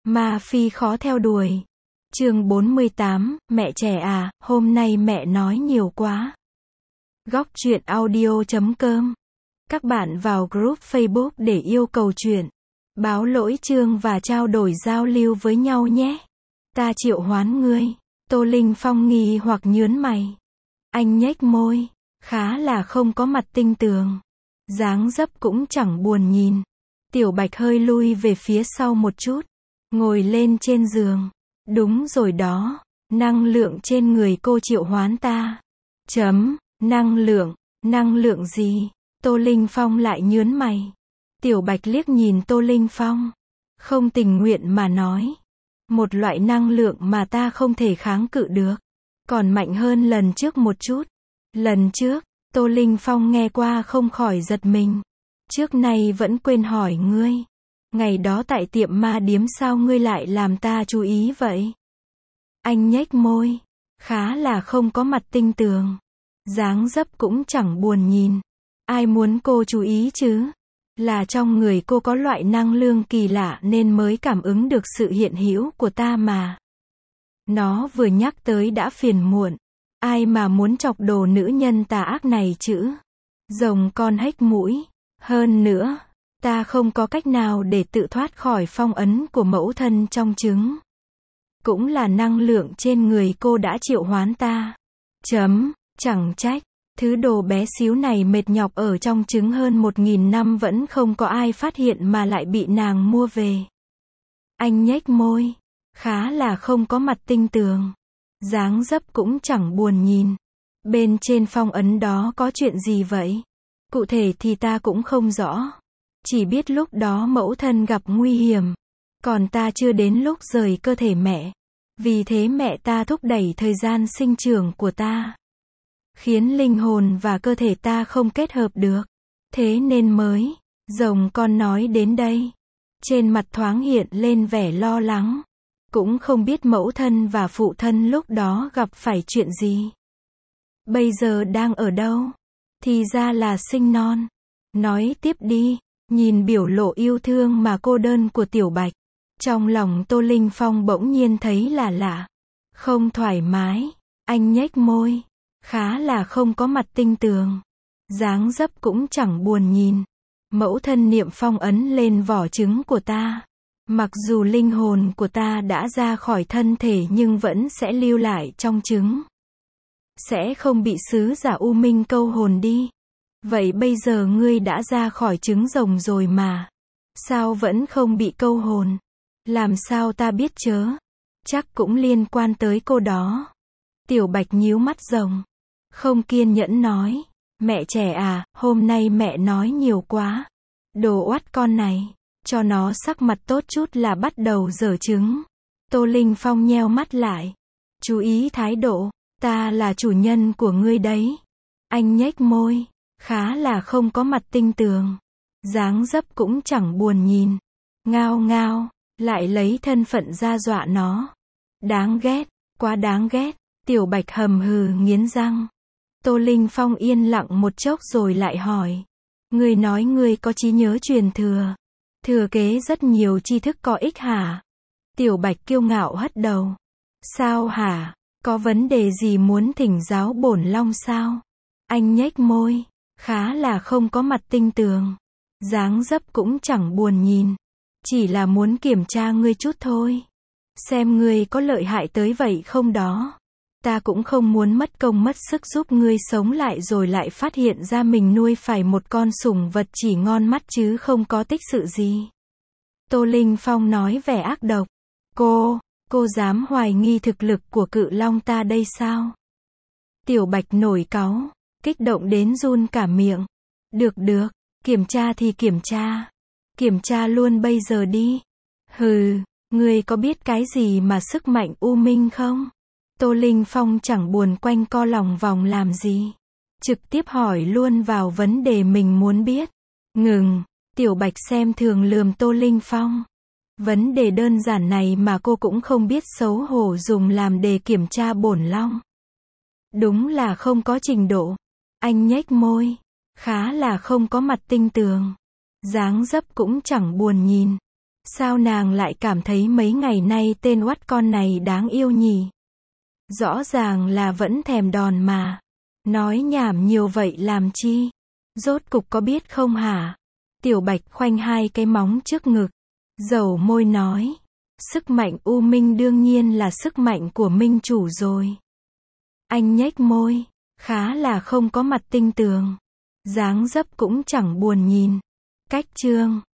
Ma Phi khó theo đuổi. Chương 48, mẹ trẻ à, hôm nay mẹ nói nhiều quá. Góc truyện audio.com. Các bạn vào group Facebook để yêu cầu chuyện, báo lỗi chương và trao đổi giao lưu với nhau nhé. Ta triệu hoán ngươi. Tô Linh Phong nghi hoặc nhớn mày. Anh nhếch môi, khá là không có mặt tinh tường. Dáng dấp cũng chẳng buồn nhìn. Tiểu Bạch hơi lui về phía sau một chút, ngồi lên trên giường. Đúng rồi đó, năng lượng trên người cô triệu hoán ta. Năng lượng gì? Tô Linh Phong lại nhớn mày. Tiểu Bạch liếc nhìn Tô Linh Phong, không tình nguyện mà nói. Một loại năng lượng mà ta không thể kháng cự được, còn mạnh hơn lần trước một chút. Lần trước, Tô Linh Phong nghe qua không khỏi giật mình. Trước nay vẫn quên hỏi ngươi. Ngày đó tại tiệm ma điếm sao ngươi lại làm ta chú ý vậy? Anh nhếch môi, khá là không có mặt tinh tường. Dáng dấp cũng chẳng buồn nhìn. Ai muốn cô chú ý chứ? Là trong người cô có loại năng lượng kỳ lạ nên mới cảm ứng được sự hiện hữu của ta mà. Nó vừa nhắc tới đã phiền muộn. Ai mà muốn chọc đồ nữ nhân tà ác này chứ? Rồng con hếch mũi. Hơn nữa, ta không có cách nào để tự thoát khỏi phong ấn của mẫu thân trong trứng. Cũng là năng lượng trên người cô đã triệu hoán ta. Chẳng trách, thứ đồ bé xíu này mệt nhọc ở trong trứng hơn 1000 năm vẫn không có ai phát hiện mà lại bị nàng mua về. Anh nhếch môi, khá là không có mặt tinh tường. Dáng dấp cũng chẳng buồn nhìn. Bên trên phong ấn đó có chuyện gì vậy? Cụ thể thì ta cũng không rõ. Chỉ biết lúc đó mẫu thân gặp nguy hiểm. Còn ta chưa đến lúc rời cơ thể mẹ. Vì thế mẹ ta thúc đẩy thời gian sinh trưởng của ta, khiến linh hồn và cơ thể ta không kết hợp được. Thế nên mới, rồng con nói đến đây. Trên mặt thoáng hiện lên vẻ lo lắng. Cũng không biết mẫu thân và phụ thân lúc đó gặp phải chuyện gì. Bây giờ đang ở đâu? Thì ra là sinh non. Nói tiếp đi. Nhìn biểu lộ yêu thương mà cô đơn của Tiểu Bạch, trong lòng Tô Linh Phong bỗng nhiên thấy là lạ. Không thoải mái. Anh nhếch môi, khá là không có mặt tinh tường. Dáng dấp cũng chẳng buồn nhìn. Mẫu thân niệm phong ấn lên vỏ trứng của ta. Mặc dù linh hồn của ta đã ra khỏi thân thể nhưng vẫn sẽ lưu lại trong trứng. Sẽ không bị sứ giả U Minh câu hồn đi. Vậy bây giờ ngươi đã ra khỏi trứng rồng rồi mà. Sao vẫn không bị câu hồn? Làm sao ta biết chớ? Chắc cũng liên quan tới cô đó. Tiểu Bạch nhíu mắt rồng, không kiên nhẫn nói. Mẹ trẻ à, hôm nay mẹ nói nhiều quá. Đồ oắt con này. Cho nó sắc mặt tốt chút là bắt đầu giở trứng. Tô Linh Phong nheo mắt lại. Chú ý thái độ. Ta là chủ nhân của ngươi đấy. Anh nhếch môi, khá là không có mặt tinh tường. Dáng dấp cũng chẳng buồn nhìn. Ngao ngao, lại lấy thân phận ra dọa nó. Đáng ghét, quá đáng ghét. Tiểu Bạch hầm hừ nghiến răng. Tô Linh Phong yên lặng một chốc rồi lại hỏi. Ngươi nói ngươi có trí nhớ truyền thừa. Thừa kế rất nhiều tri thức có ích hả? Tiểu Bạch kiêu ngạo hất đầu. Sao hả? Có vấn đề gì muốn thỉnh giáo bổn long sao? Anh nhếch môi, khá là không có mặt tinh tường. Dáng dấp cũng chẳng buồn nhìn. Chỉ là muốn kiểm tra ngươi chút thôi. Xem ngươi có lợi hại tới vậy không đó. Ta cũng không muốn mất công mất sức giúp ngươi sống lại rồi lại phát hiện ra mình nuôi phải một con sủng vật chỉ ngon mắt chứ không có tích sự gì. Tô Linh Phong nói vẻ ác độc. Cô dám hoài nghi thực lực của cự long ta đây sao? Tiểu Bạch nổi cáu, kích động đến run cả miệng. Được, kiểm tra thì kiểm tra. Kiểm tra luôn bây giờ đi. Hừ, ngươi có biết cái gì mà sức mạnh U Minh không? Tô Linh Phong chẳng buồn quanh co lòng vòng làm gì. Trực tiếp hỏi luôn vào vấn đề mình muốn biết. Ngừng, Tiểu Bạch xem thường lườm Tô Linh Phong. Vấn đề đơn giản này mà cô cũng không biết xấu hổ dùng làm đề kiểm tra bổn long. Đúng là không có trình độ. Anh nhếch môi, khá là không có mặt tinh tường. Dáng dấp cũng chẳng buồn nhìn. Sao nàng lại cảm thấy mấy ngày nay tên oắt con này đáng yêu nhỉ? Rõ ràng là vẫn thèm đòn mà. Nói nhảm nhiều vậy làm chi? Rốt cục có biết không hả? Tiểu Bạch khoanh hai cái móng trước ngực. Dầu môi nói. Sức mạnh U Minh đương nhiên là sức mạnh của Minh chủ rồi. Anh nhếch môi. Khá là không có mặt tinh tường. Dáng dấp cũng chẳng buồn nhìn. Cách chương.